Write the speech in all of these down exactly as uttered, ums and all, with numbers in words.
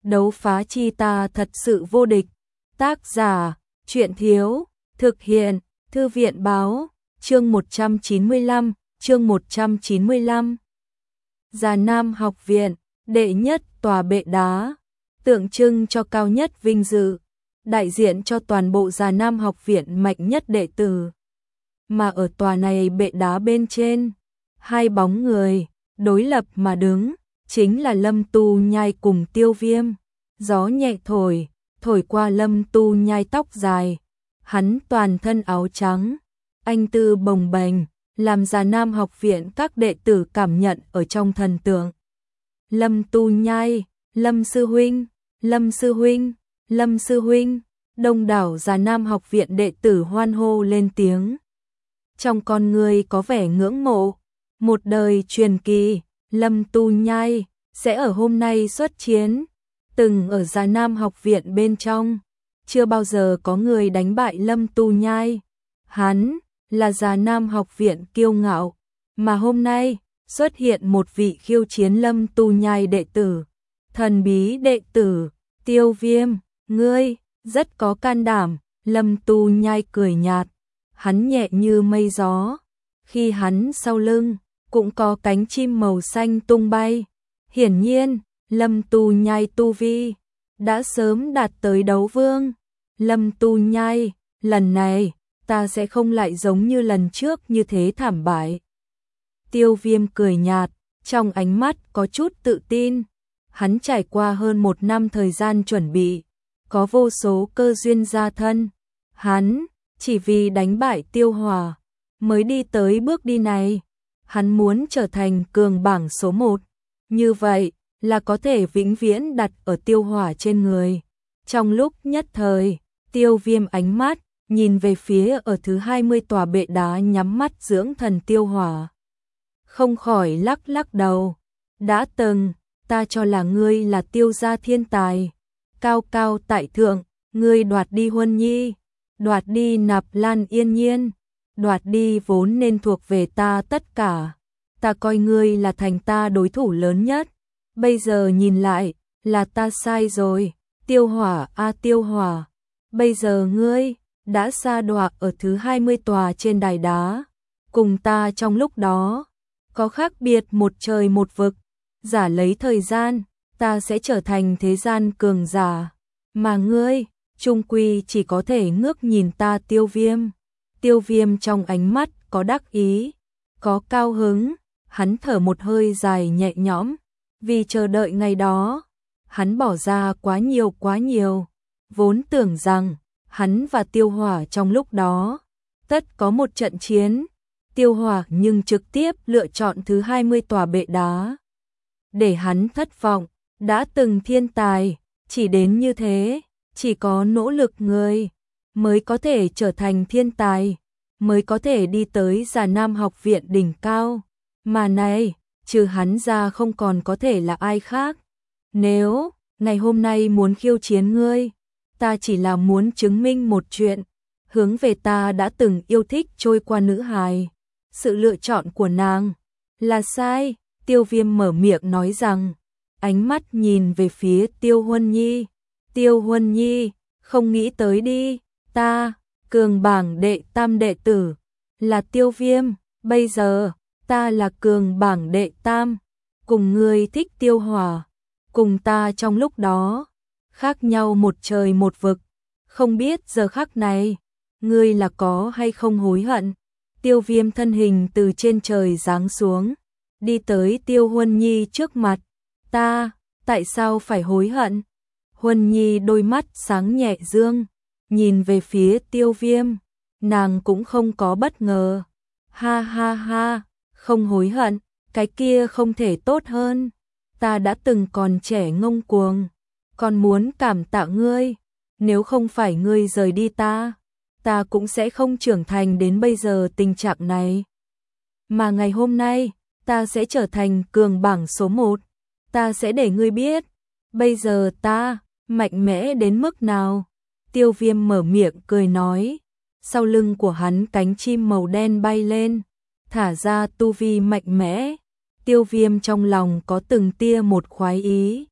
đấu phá chi ta thật sự vô địch. Tác giả, Truyện Thiếu, thực hiện, Thư viện Báo, chương một trăm chín mươi lăm, chương một trăm chín mươi lăm. Già Nam học viện, đệ nhất tòa bệ đá, tượng trưng cho cao nhất vinh dự, đại diện cho toàn bộ Già Nam học viện mạnh nhất đệ tử. Mà ở tòa này bệ đá bên trên, hai bóng người đối lập mà đứng, chính là Lâm Tu Nhai cùng Tiêu Viêm. Gió nhẹ thổi, thổi qua Lâm Tu Nhai tóc dài, hắn toàn thân áo trắng, anh tư bồng bềnh, làm Già Nam học viện các đệ tử cảm nhận ở trong thần tượng. Lâm Tu Nhai, Lâm sư huynh, Lâm sư huynh, Lâm sư huynh, đông đảo Già Nam học viện đệ tử hoan hô lên tiếng. Trong con người có vẻ ngưỡng mộ, một đời truyền kỳ, Lâm Tu Nhai sẽ ở hôm nay xuất chiến. Từng ở Già Nam học viện bên trong, chưa bao giờ có người đánh bại Lâm Tu Nhai. Hắn là Già Nam học viện kiêu ngạo, mà hôm nay xuất hiện một vị khiêu chiến Lâm Tu Nhai đệ tử, thần bí đệ tử, Tiêu Viêm, ngươi rất có can đảm. Lâm Tu Nhai cười nhạt, hắn nhẹ như mây gió, khi hắn sau lưng cũng có cánh chim màu xanh tung bay. Hiển nhiên, Lâm Tu Nhai tu vi đã sớm đạt tới đấu vương. Lâm Tu Nhai, lần này ta sẽ không lại giống như lần trước như thế thảm bại. Tiêu Viêm cười nhạt, trong ánh mắt có chút tự tin. Hắn trải qua hơn một năm thời gian chuẩn bị, có vô số cơ duyên gia thân. Hắn chỉ vì đánh bại Tiêu Hỏa mới đi tới bước đi này. Hắn muốn trở thành cường bảng số một, như vậy là có thể vĩnh viễn đặt ở Tiêu Hỏa trên người. Trong lúc nhất thời, Tiêu Viêm ánh mắt nhìn về phía ở thứ hai mươi tòa bệ đá nhắm mắt dưỡng thần Tiêu Hỏa, không khỏi lắc lắc đầu. Đã từng, ta cho là ngươi là Tiêu gia thiên tài, cao cao tại thượng, ngươi đoạt đi Huân Nhi, đoạt đi Nạp Lan Yên Nhiên, đoạt đi vốn nên thuộc về ta tất cả. Ta coi ngươi là thành ta đối thủ lớn nhất. Bây giờ nhìn lại, là ta sai rồi. Tiêu Hỏa a Tiêu Hỏa, bây giờ ngươi đã sa đọa ở thứ hai mươi tòa trên đài đá, cùng ta trong lúc đó có khác biệt một trời một vực. Giả lấy thời gian, ta sẽ trở thành thế gian cường giả, mà ngươi chung quy chỉ có thể ngước nhìn ta. Tiêu Viêm, Tiêu Viêm trong ánh mắt có đắc ý, có cao hứng. Hắn thở một hơi dài nhẹ nhõm, vì chờ đợi ngày đó, hắn bỏ ra quá nhiều quá nhiều. Vốn tưởng rằng hắn và Tiêu Hỏa trong lúc đó tất có một trận chiến. Tiêu Hỏa nhưng trực tiếp lựa chọn thứ hai mươi tòa bệ đá, để hắn thất vọng. Đã từng thiên tài, chỉ đến như thế, chỉ có nỗ lực người mới có thể trở thành thiên tài, mới có thể đi tới Già Nam học viện đỉnh cao. Mà này, trừ hắn ra không còn có thể là ai khác. Nếu ngày hôm nay muốn khiêu chiến ngươi, ta chỉ là muốn chứng minh một chuyện, hướng về ta đã từng yêu thích trôi qua nữ hài. Sự lựa chọn của nàng là sai. Tiêu Viêm mở miệng nói rằng, ánh mắt nhìn về phía Tiêu Huân Nhi. Tiêu Huân Nhi, không nghĩ tới đi, ta, cường bảng đệ tam đệ tử, là Tiêu Viêm, bây giờ ta là cường bảng đệ tam, cùng ngươi thích Tiêu Hỏa, cùng ta trong lúc đó khác nhau một trời một vực. Không biết giờ khắc này, ngươi là có hay không hối hận. Tiêu Viêm thân hình từ trên trời giáng xuống, đi tới Tiêu Huân Nhi trước mặt. Ta, tại sao phải hối hận? Huân Nhi đôi mắt sáng nhẹ dương, nhìn về phía Tiêu Viêm, nàng cũng không có bất ngờ. Ha ha ha, không hối hận, cái kia không thể tốt hơn. Ta đã từng còn trẻ ngông cuồng, còn muốn cảm tạ ngươi. Nếu không phải ngươi rời đi ta, ta cũng sẽ không trưởng thành đến bây giờ tình trạng này. Mà ngày hôm nay, ta sẽ trở thành cường bảng số một. Ta sẽ để ngươi biết, bây giờ ta mạnh mẽ đến mức nào. Tiêu Viêm mở miệng cười nói, sau lưng của hắn cánh chim màu đen bay lên, thả ra tu vi mạnh mẽ. Tiêu Viêm trong lòng có từng tia một khoái ý.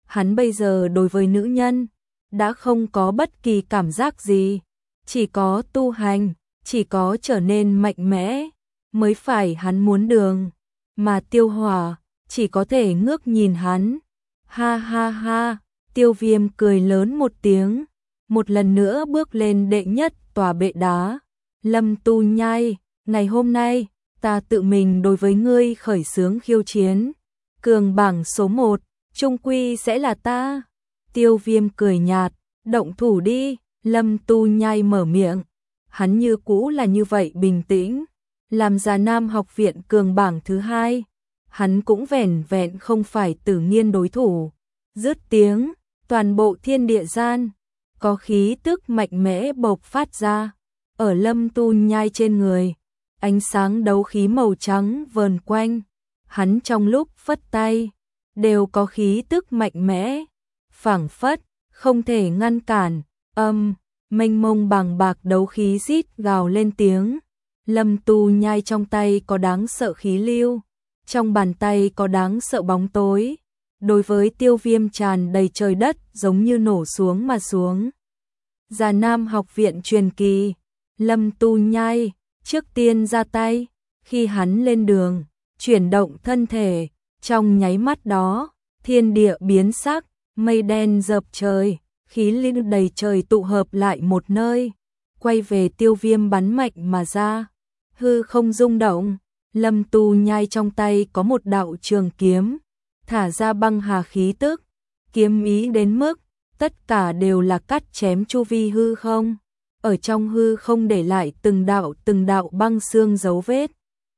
Hắn bây giờ đối với nữ nhân đã không có bất kỳ cảm giác gì, chỉ có tu hành, chỉ có trở nên mạnh mẽ mới phải hắn muốn đường, mà Tiêu Hỏa chỉ có thể ngước nhìn hắn. Ha ha ha, Tiêu Viêm cười lớn một tiếng, một lần nữa bước lên đệ nhất tòa bệ đá. Lâm Tu Nhai, ngày hôm nay, ta tự mình đối với ngươi khởi xướng khiêu chiến. Cường bảng số một, trung quy sẽ là ta. Tiêu Viêm cười nhạt, động thủ đi. Lâm Tu Nhai mở miệng, hắn như cũ là như vậy bình tĩnh. Làm Già Nam học viện cường bảng thứ hai, hắn cũng vẻn vẹn không phải Tử Nghiên đối thủ. Dứt tiếng, toàn bộ thiên địa gian có khí tức mạnh mẽ bộc phát ra. Ở Lâm Tu Nhai trên người, ánh sáng đấu khí màu trắng vờn quanh, hắn trong lúc phất tay đều có khí tức mạnh mẽ, phảng phất không thể ngăn cản. Âm, mênh mông bằng bạc đấu khí rít gào lên tiếng. Lâm Tu Nhai trong tay có đáng sợ khí lưu, trong bàn tay có đáng sợ bóng tối. Đối với Tiêu Viêm tràn đầy trời đất giống như nổ xuống mà xuống. Già Nam học viện truyền kỳ, Lâm Tu Nhai trước tiên ra tay, khi hắn lên đường, chuyển động thân thể, trong nháy mắt đó, thiên địa biến sắc, mây đen dợp trời, khí lưu đầy trời tụ hợp lại một nơi, quay về Tiêu Viêm bắn mạnh mà ra. Hư không rung động, Lâm Tu Nhai trong tay có một đạo trường kiếm, thả ra băng hà khí tức, kiếm ý đến mức tất cả đều là cắt chém chu vi hư không, ở trong hư không để lại từng đạo từng đạo băng xương dấu vết.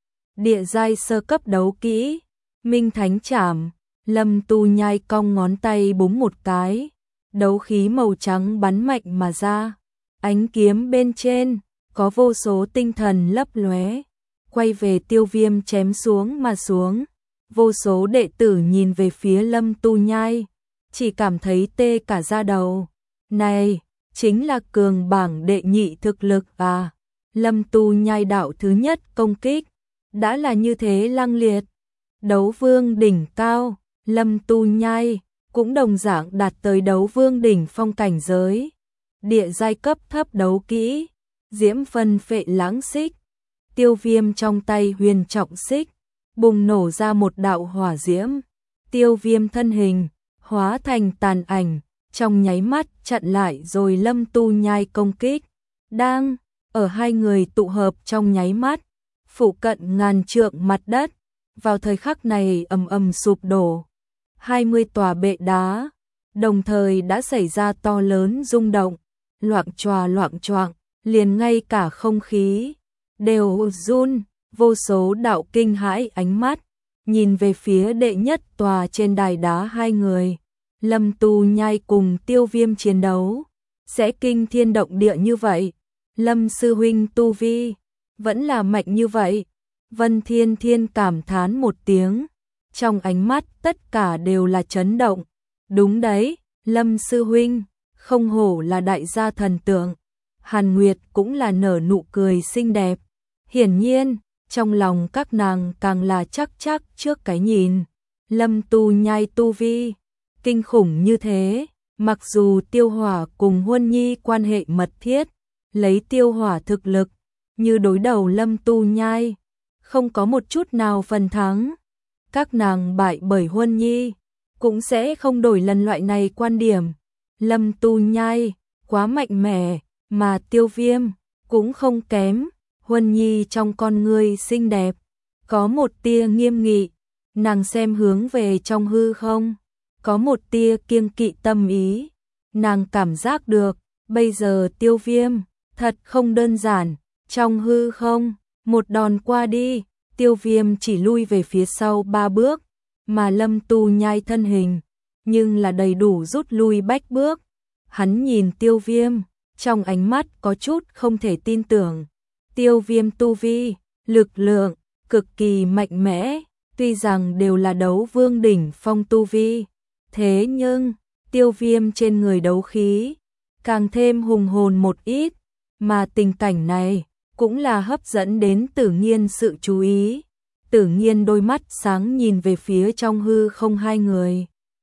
Địa giai sơ cấp đấu kỹ, Minh Thánh Trảm. Lâm Tu Nhai cong ngón tay búng một cái, đấu khí màu trắng bắn mạnh mà ra, ánh kiếm bên trên có vô số tinh thần lấp lóe, quay về Tiêu Viêm chém xuống mà xuống. Vô số đệ tử nhìn về phía Lâm Tu Nhai, chỉ cảm thấy tê cả da đầu. Này, chính là cường bảng đệ nhị thực lực à? Lâm Tu Nhai đạo thứ nhất công kích đã là như thế lăng liệt. Đấu vương đỉnh cao, Lâm Tu Nhai cũng đồng dạng đạt tới đấu vương đỉnh phong cảnh giới. Địa giai cấp thấp đấu kỹ, Diễm Phân Phệ Lãng Xích. Tiêu Viêm trong tay huyền trọng xích bùng nổ ra một đạo hỏa diễm. Tiêu Viêm thân hình hóa thành tàn ảnh, trong nháy mắt chặn lại rồi Lâm Tu Nhai công kích. Đang ở hai người tụ hợp trong nháy mắt, phụ cận ngàn trượng mặt đất vào thời khắc này ầm ầm sụp đổ. hai mươi tòa bệ đá đồng thời đã xảy ra to lớn rung động, loạng choạng loạng choạng, liền ngay cả không khí đều run. Vô số đạo kinh hãi ánh mắt nhìn về phía đệ nhất tòa trên đài đá hai người. Lâm Tu Nhai cùng Tiêu Viêm chiến đấu sẽ kinh thiên động địa như vậy? Lâm sư huynh tu vi vẫn là mạnh như vậy? Vân Thiên Thiên cảm thán một tiếng, trong ánh mắt tất cả đều là chấn động. Đúng đấy, Lâm sư huynh không hổ là đại gia thần tượng. Hàn Nguyệt cũng là nở nụ cười xinh đẹp. Hiển nhiên trong lòng các nàng càng là chắc chắc trước cái nhìn. Lâm Tu Nhai tu vi kinh khủng như thế, mặc dù Tiêu Hỏa cùng Huân Nhi quan hệ mật thiết, lấy Tiêu Hỏa thực lực như đối đầu Lâm Tu Nhai, không có một chút nào phần thắng. Các nàng bại bởi Huân Nhi cũng sẽ không đổi lần loại này quan điểm. Lâm Tu Nhai quá mạnh mẽ, mà Tiêu Viêm cũng không kém. Huân Nhi trong con ngươi xinh đẹp có một tia nghiêm nghị, nàng xem hướng về trong hư không, có một tia kiêng kỵ tâm ý. Nàng cảm giác được bây giờ Tiêu Viêm thật không đơn giản. Trong hư không, một đòn qua đi, Tiêu Viêm chỉ lui về phía sau ba bước, mà Lâm Tu Nhai thân hình nhưng là đầy đủ rút lui bách bước. Hắn nhìn Tiêu Viêm, trong ánh mắt có chút không thể tin tưởng. Tiêu Viêm tu vi, lực lượng cực kỳ mạnh mẽ, tuy rằng đều là đấu vương đỉnh phong tu vi, thế nhưng Tiêu Viêm trên người đấu khí càng thêm hùng hồn một ít, mà tình cảnh này cũng là hấp dẫn đến Tử Nghiên sự chú ý. Tử Nghiên đôi mắt sáng nhìn về phía trong hư không hai người.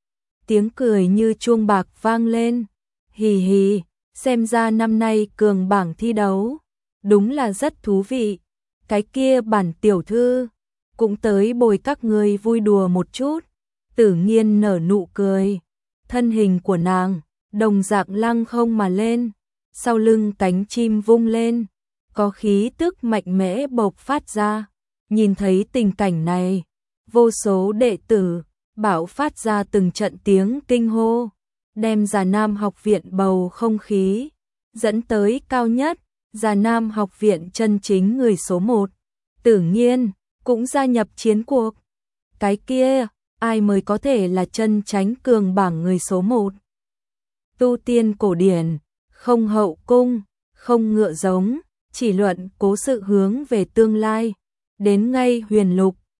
tiếng cười như chuông bạc vang lên. Hì hì, xem ra năm nay cường bảng thi đấu, đúng là rất thú vị. Cái kia Bản tiểu thư, cũng tới bồi các người vui đùa một chút. Tử Nghiên nở nụ cười, thân hình của nàng, đồng dạng lăng không mà lên, sau lưng cánh chim vung lên, có khí tức mạnh mẽ bộc phát ra. Nhìn thấy tình cảnh này, vô số đệ tử bạo phát ra từng trận tiếng kinh hô, đem Già Nam học viện bầu không khí dẫn tới cao nhất. Già Nam học viện chân chính người số một, Tử Nghiên cũng gia nhập chiến cuộc. Cái kia, ai mới có thể là chân chánh cường bảng người số một? Tu tiên cổ điển, không hậu cung, không ngựa giống, chỉ luận cố sự hướng về tương lai. Đến ngay huyền lục,